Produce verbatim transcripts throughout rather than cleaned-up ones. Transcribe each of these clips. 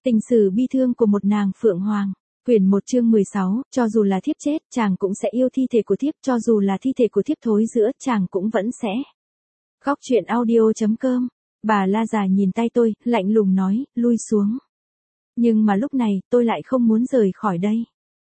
Tình sử bi thương của một nàng phượng hoàng. Quyển một chương mười sáu, cho dù là thiếp chết, chàng cũng sẽ yêu thi thể của thiếp, cho dù là thi thể của thiếp thối rữa, chàng cũng vẫn sẽ. Góc truyện audio chấm com. Bà La già nhìn tay tôi, lạnh lùng nói, lui xuống. Nhưng mà lúc này, tôi lại không muốn rời khỏi đây.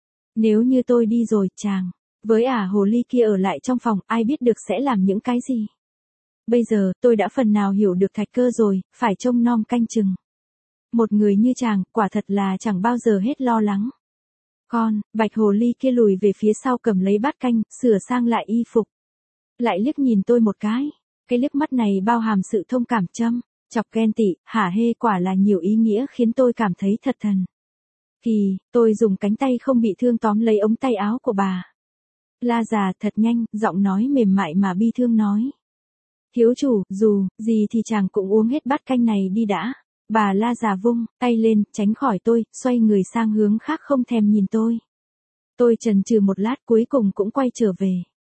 Nếu như tôi đi rồi, chàng, với ả hồ ly kia ở lại trong phòng, ai biết được sẽ làm những cái gì. Bây giờ, tôi đã phần nào hiểu được Thạch Cơ rồi, phải trông nom canh chừng. Một người như chàng, quả thật là chẳng bao giờ hết lo lắng. Con, bạch hồ ly kia lùi về phía sau cầm lấy bát canh, sửa sang lại y phục. Lại liếc nhìn tôi một cái. Cái liếc mắt này bao hàm sự thông cảm châm, chọc ghen tị, hả hê, quả là nhiều ý nghĩa khiến tôi cảm thấy thật thần. Kỳ, tôi dùng cánh tay không bị thương tóm lấy ống tay áo của bà. La già thật nhanh, giọng nói mềm mại mà bi thương nói. Thiếu chủ, dù, gì thì chàng cũng uống hết bát canh này đi đã. Bà La già vung tay lên, tránh khỏi tôi, xoay người sang hướng khác không thèm nhìn tôi. Tôi chần chừ một lát cuối cùng cũng quay trở về.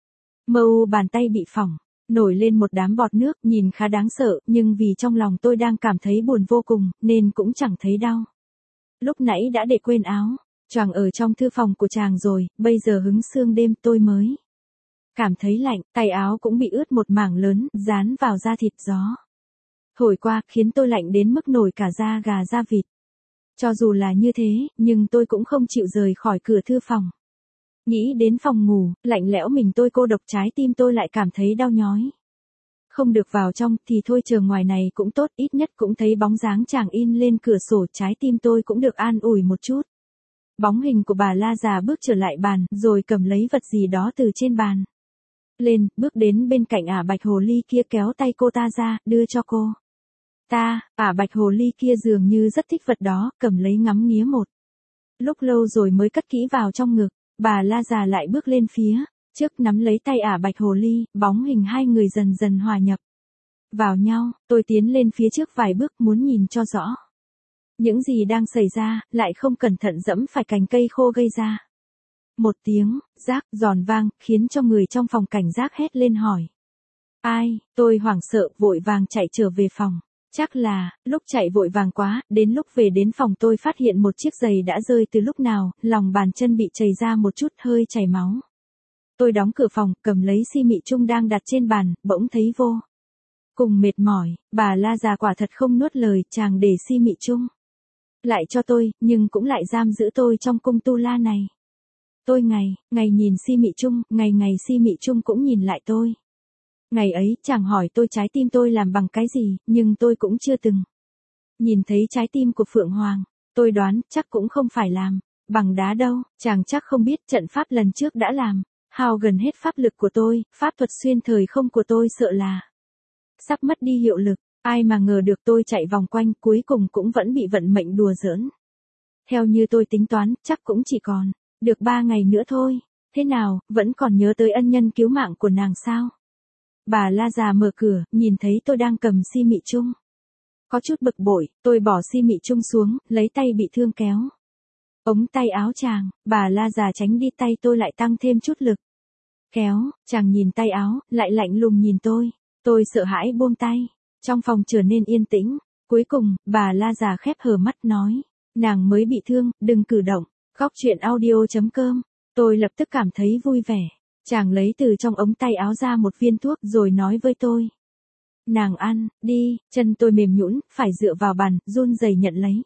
Mơ u bàn tay bị phỏng, nổi lên một đám bọt nước, nhìn khá đáng sợ, nhưng vì trong lòng tôi đang cảm thấy buồn vô cùng, nên cũng chẳng thấy đau. Lúc nãy đã để quên áo, choàng ở trong thư phòng của chàng rồi, bây giờ hứng sương đêm tôi mới cảm thấy lạnh, tay áo cũng bị ướt một mảng lớn, dán vào da thịt, gió thổi qua, khiến tôi lạnh đến mức nổi cả da gà da vịt. Cho dù là như thế, nhưng tôi cũng không chịu rời khỏi cửa thư phòng. Nghĩ đến phòng ngủ, lạnh lẽo mình tôi cô độc, trái tim tôi lại cảm thấy đau nhói. Không được vào trong, thì thôi chờ ngoài này cũng tốt, ít nhất cũng thấy bóng dáng chàng in lên cửa sổ, trái tim tôi cũng được an ủi một chút. Bóng hình của bà La già bước trở lại bàn, rồi cầm lấy vật gì đó từ trên bàn lên, bước đến bên cạnh ả bạch hồ ly kia, kéo tay cô ta ra, đưa cho cô ta. Ả bạch hồ ly kia dường như rất thích vật đó, cầm lấy ngắm nghía một lúc lâu rồi mới cất kỹ vào trong ngực. Bà La già lại bước lên phía trước, nắm lấy tay ả bạch hồ ly, bóng hình hai người dần dần hòa nhập vào nhau. Tôi tiến lên phía trước vài bước, muốn nhìn cho rõ những gì đang xảy ra, lại không cẩn thận dẫm phải cành cây khô gây ra một tiếng rác giòn vang, khiến cho người trong phòng cảnh giác hét lên hỏi. Ai? Tôi hoảng sợ, vội vàng chạy trở về phòng. Chắc là, lúc chạy vội vàng quá, đến lúc về đến phòng tôi phát hiện một chiếc giày đã rơi từ lúc nào, lòng bàn chân bị chảy ra một chút, hơi chảy máu. Tôi đóng cửa phòng, cầm lấy xi mị chung đang đặt trên bàn, bỗng thấy vô cùng mệt mỏi. Bà La già quả thật không nuốt lời, chàng để xi mị chung lại cho tôi, nhưng cũng lại giam giữ tôi trong cung tu la này. Tôi ngày, ngày nhìn xi mị chung, ngày ngày xi mị chung cũng nhìn lại tôi. Ngày ấy, chàng hỏi tôi trái tim tôi làm bằng cái gì, nhưng tôi cũng chưa từng nhìn thấy trái tim của Phượng Hoàng. Tôi đoán, chắc cũng không phải làm bằng đá đâu, chàng chắc không biết trận pháp lần trước đã làm hao gần hết pháp lực của tôi, pháp thuật xuyên thời không của tôi sợ là sắp mất đi hiệu lực. Ai mà ngờ được tôi chạy vòng quanh, cuối cùng cũng vẫn bị vận mệnh đùa giỡn. Theo như tôi tính toán, chắc cũng chỉ còn được ba ngày nữa thôi. Thế nào, vẫn còn nhớ tới ân nhân cứu mạng của nàng sao? Bà La già mở cửa, nhìn thấy tôi đang cầm xi mị chung. Có chút bực bội, tôi bỏ xi mị chung xuống, lấy tay bị thương kéo ống tay áo chàng. Bà La già tránh đi, tay tôi lại tăng thêm chút lực kéo. Chàng nhìn tay áo, lại lạnh lùng nhìn tôi. Tôi sợ hãi buông tay. Trong phòng trở nên yên tĩnh. Cuối cùng, bà La già khép hờ mắt nói. Nàng mới bị thương, đừng cử động. Góc truyện audio chấm com. Tôi lập tức cảm thấy vui vẻ. Chàng lấy từ trong ống tay áo ra một viên thuốc rồi nói với tôi. Nàng ăn, đi. Chân tôi mềm nhũn, phải dựa vào bàn, run rẩy nhận lấy.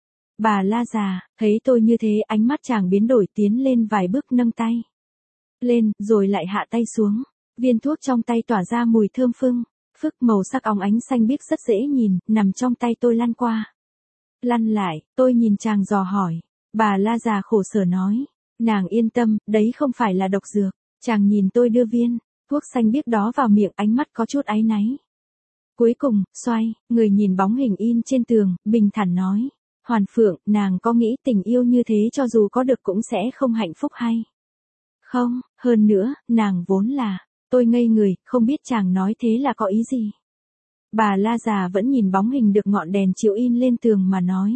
Bà La già, thấy tôi như thế, ánh mắt chàng biến đổi, tiến lên vài bước, nâng tay lên, rồi lại hạ tay xuống. Viên thuốc trong tay tỏa ra mùi thơm phưng phức, màu sắc óng ánh xanh biếc rất dễ nhìn, nằm trong tay tôi lăn qua lăn lại. Tôi nhìn chàng dò hỏi. Bà La già khổ sở nói. Nàng yên tâm, đấy không phải là độc dược. Chàng nhìn tôi đưa viên thuốc xanh biếc đó vào miệng, ánh mắt có chút áy náy. Cuối cùng, xoay người nhìn bóng hình in trên tường, bình thản nói. Hoàn Phượng, nàng có nghĩ tình yêu như thế cho dù có được cũng sẽ không hạnh phúc hay không? Hơn nữa, nàng vốn là... Tôi ngây người, không biết chàng nói thế là có ý gì. Bà La già vẫn nhìn bóng hình được ngọn đèn chiếu in lên tường mà nói.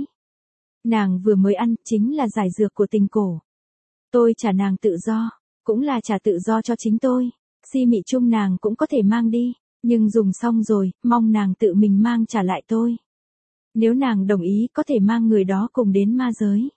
Nàng vừa mới ăn, chính là giải dược của tình cổ. Tôi trả nàng tự do, cũng là trả tự do cho chính tôi. Xi mị chung nàng cũng có thể mang đi, nhưng dùng xong rồi, mong nàng tự mình mang trả lại tôi. Nếu nàng đồng ý có thể mang người đó cùng đến ma giới.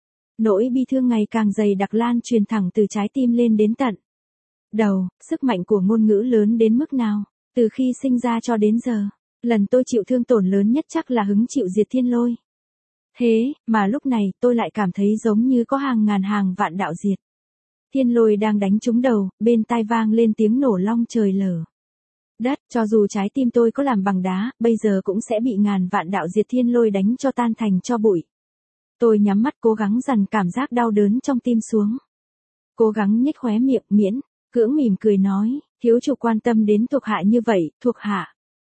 Nỗi bi thương ngày càng dày đặc lan truyền thẳng từ trái tim lên đến tận đầu, sức mạnh của ngôn ngữ lớn đến mức nào, từ khi sinh ra cho đến giờ, lần tôi chịu thương tổn lớn nhất chắc là hứng chịu diệt thiên lôi. Thế, mà lúc này tôi lại cảm thấy giống như có hàng ngàn hàng vạn đạo diệt thiên lôi đang đánh trúng đầu, bên tai vang lên tiếng nổ long trời lở đất, cho dù trái tim tôi có làm bằng đá, bây giờ cũng sẽ bị ngàn vạn đạo diệt thiên lôi đánh cho tan thành cho bụi. Tôi nhắm mắt cố gắng dằn cảm giác đau đớn trong tim xuống. Cố gắng nhếch khóe miệng, miễn cưỡng mỉm cười nói, thiếu chủ quan tâm đến thuộc hạ như vậy, thuộc hạ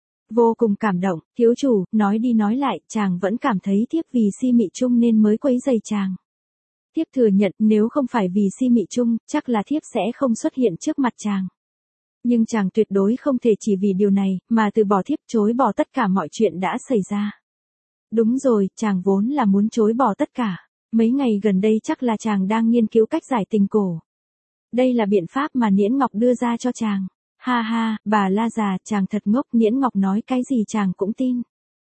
vô cùng cảm động. Thiếu chủ, nói đi nói lại, chàng vẫn cảm thấy thiếp vì si mị chung nên mới quấy rầy chàng. Thiếp thừa nhận nếu không phải vì si mị chung, chắc là thiếp sẽ không xuất hiện trước mặt chàng. Nhưng chàng tuyệt đối không thể chỉ vì điều này, mà từ bỏ thiếp, chối bỏ tất cả mọi chuyện đã xảy ra. Đúng rồi, chàng vốn là muốn chối bỏ tất cả. Mấy ngày gần đây chắc là chàng đang nghiên cứu cách giải tình cổ. Đây là biện pháp mà Niễn Ngọc đưa ra cho chàng. Ha ha, bà La già, chàng thật ngốc, Niễn Ngọc nói cái gì chàng cũng tin.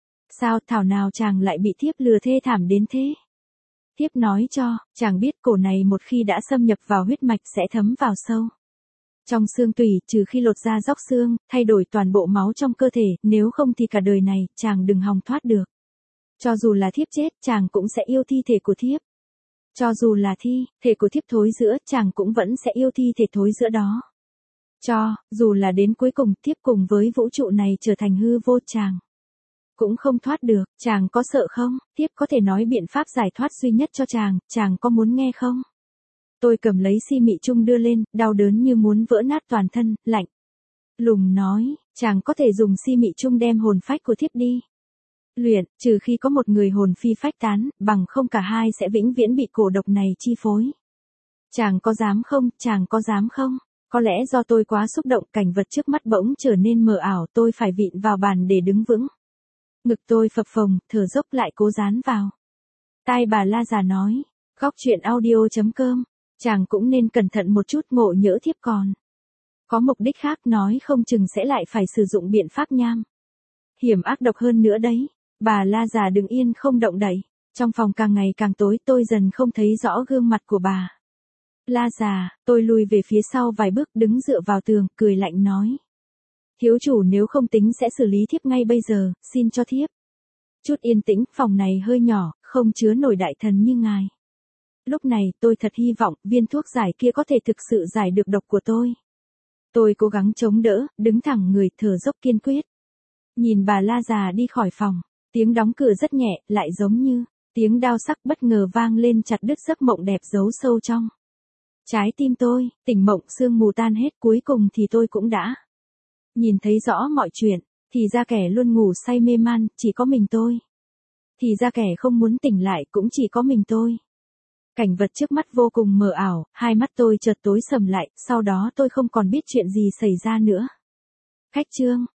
Sao thảo nào chàng lại bị thiếp lừa thê thảm đến thế? Thiếp nói cho, chàng biết cổ này một khi đã xâm nhập vào huyết mạch sẽ thấm vào sâu trong xương tủy, trừ khi lột ra róc xương, thay đổi toàn bộ máu trong cơ thể, nếu không thì cả đời này, chàng đừng hòng thoát được. Cho dù là thiếp chết, chàng cũng sẽ yêu thi thể của thiếp. Cho dù là thi thể của thiếp thối rữa, chàng cũng vẫn sẽ yêu thi thể thối rữa đó. Cho dù là đến cuối cùng, thiếp cùng với vũ trụ này trở thành hư vô, chàng cũng không thoát được. Chàng có sợ không? Thiếp có thể nói biện pháp giải thoát duy nhất cho chàng, chàng có muốn nghe không? Tôi cầm lấy si mị chung đưa lên, đau đớn như muốn vỡ nát toàn thân, lạnh lùng nói, chàng có thể dùng si mị chung đem hồn phách của thiếp đi luyện, trừ khi có một người hồn phi phách tán, bằng không cả hai sẽ vĩnh viễn bị cổ độc này chi phối. Chàng có dám không, chàng có dám không? Có lẽ do tôi quá xúc động, cảnh vật trước mắt bỗng trở nên mờ ảo, tôi phải vịn vào bàn để đứng vững. Ngực tôi phập phồng, thở dốc lại cố dán vào tai bà La già nói, góc truyện audio chấm com, chàng cũng nên cẩn thận một chút, ngộ nhỡ thiếp còn có mục đích khác, nói không chừng sẽ lại phải sử dụng biện pháp nham hiểm ác độc hơn nữa đấy. Bà La già đứng yên không động đậy. Trong phòng càng ngày càng tối, tôi dần không thấy rõ gương mặt của bà La già. Tôi lùi về phía sau vài bước, đứng dựa vào tường, cười lạnh nói, thiếu chủ nếu không tính sẽ xử lý thiếp ngay bây giờ, xin cho thiếp chút yên tĩnh, phòng này hơi nhỏ, không chứa nổi đại thần như ngài. Lúc này, tôi thật hy vọng, viên thuốc giải kia có thể thực sự giải được độc của tôi. Tôi cố gắng chống đỡ, đứng thẳng người, thở dốc kiên quyết. Nhìn bà La già đi khỏi phòng, tiếng đóng cửa rất nhẹ, lại giống như tiếng đao sắc bất ngờ vang lên, chặt đứt giấc mộng đẹp giấu sâu trong trái tim tôi. Tỉnh mộng, sương mù tan hết, cuối cùng thì tôi cũng đã nhìn thấy rõ mọi chuyện. Thì ra kẻ luôn ngủ say mê man, chỉ có mình tôi. Thì ra kẻ không muốn tỉnh lại cũng chỉ có mình tôi. Cảnh vật trước mắt vô cùng mờ ảo, hai mắt tôi chợt tối sầm lại, sau đó tôi không còn biết chuyện gì xảy ra nữa. Khách chương